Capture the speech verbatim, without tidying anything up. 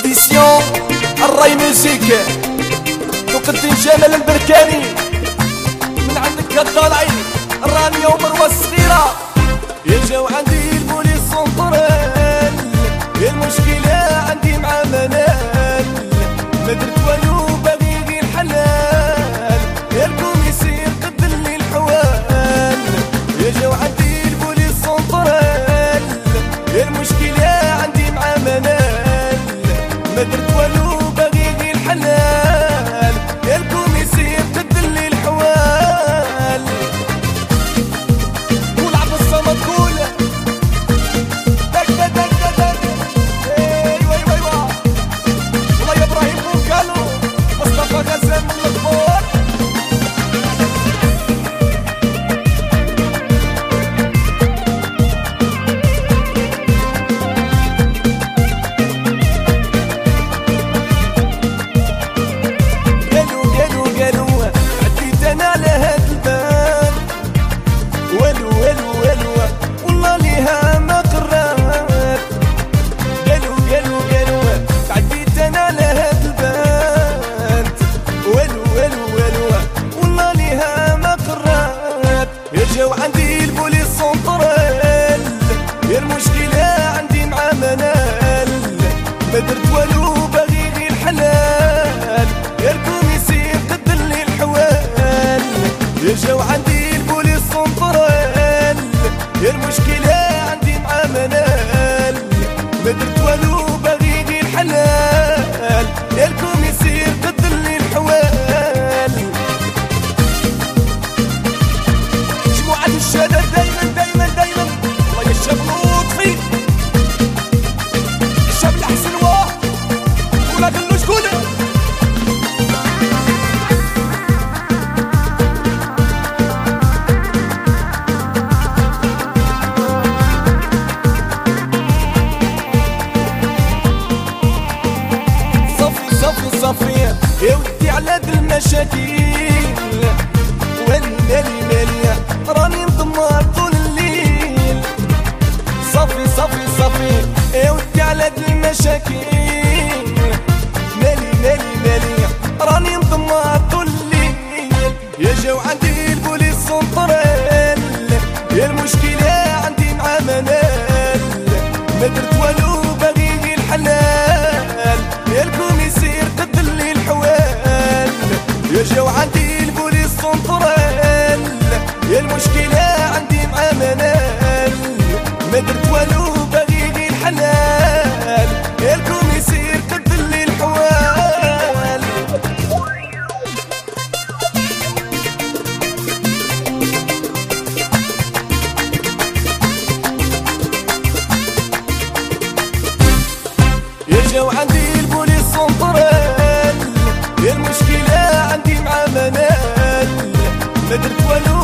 اديسيون الراي ميوزيك تقدم جمال البركاني من عندك الطالعين رانيا ومروه الصغيره. يا جاو عندي البوليس سونطرال، يا المشكله عندي مع منال، ما درت والو باغي غير حلال، يا الكوميسير قبل لي الحوال. يا جاو عندي البوليس سونطرال، يا المشكله عندي مع منال، ما درت والو باغي غير حلال، يا الكوميسير قبل لي الحوال. قول عبد الصمد قول دك دك دك دك ايوا ايوا ايوا والله يا ابراهيم بوكالو مصطفى غزال من الكبار. قالوا قالوا قالوا عديت انا على هاد الباب، والو والو والو والله ليها ما قرات. قالوا قالوا قالوا عديت انا على هاد الباب، والو والو والو والله ليها ما قرات. يا جاو عندي البوليس سونطرال، يا المشكله عندي مع منال، ما درت والو باغي غير حلال، يا الكوميسير قدر لي الحوال. يا جاو عندي البوليس سونطرال، يا المشكله عندي مع منال، ما درت والو باغي غير حلال، يا الكوميسير قدر لي الحوال. مجموعة الشباب دايما دايما دايما والله يا الشاب لطفي الشاب الأحسن واه ولا قالو شكون. صفي صفي صفي يا ودي على هاد المشاكل، والي مالي مالي راني مدمر طول الليل. صفي صفي صفي يا ودي على هاد المشاكل، مالي مالي مالي راني مدمر طول الليل. يا جاو عندي البوليس سونطرال، يا المشكله عندي مع منال، ما درت والو باغي غير حلال، يا الكوميسير قدر لي الحوال. يا جاو عندي البوليس سونطرال، يا المشكله عندي مع منال، ما درت والو باغي غير حلال، يا الكوميسير قدر لي الحوال. يا جاو عندي البوليس سونطرال، يا المشكله عندي مع منال، ما درت والو